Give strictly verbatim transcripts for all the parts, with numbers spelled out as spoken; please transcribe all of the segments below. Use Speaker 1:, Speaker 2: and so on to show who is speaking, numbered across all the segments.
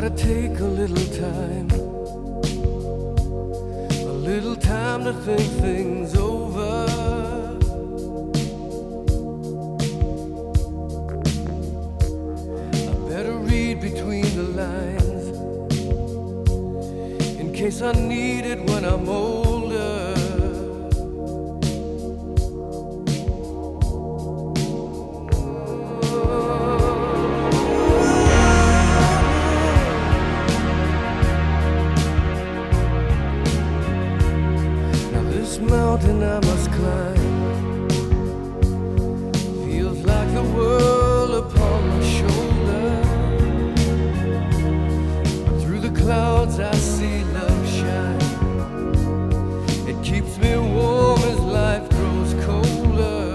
Speaker 1: gotta take a little time, a little time to think things over. I better read between the lines in case I need it when I'm older. This mountain I must climb feels like the world upon my shoulder. But through the clouds I see love shine. It keeps me warm as life grows colder.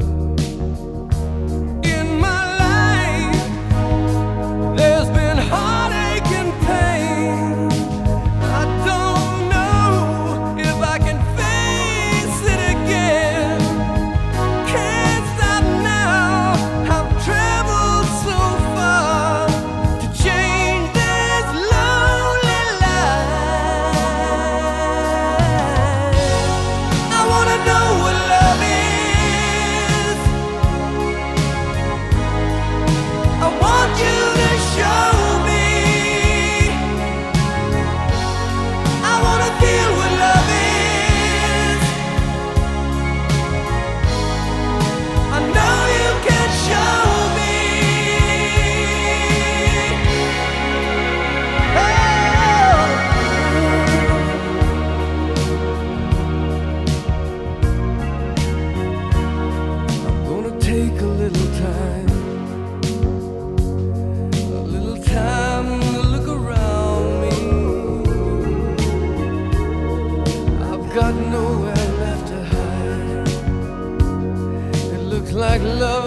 Speaker 1: In my life there's been heartache and pain. I don't know if I can take a little time, a little time to look around me. I've got nowhere left to hide. It looks like love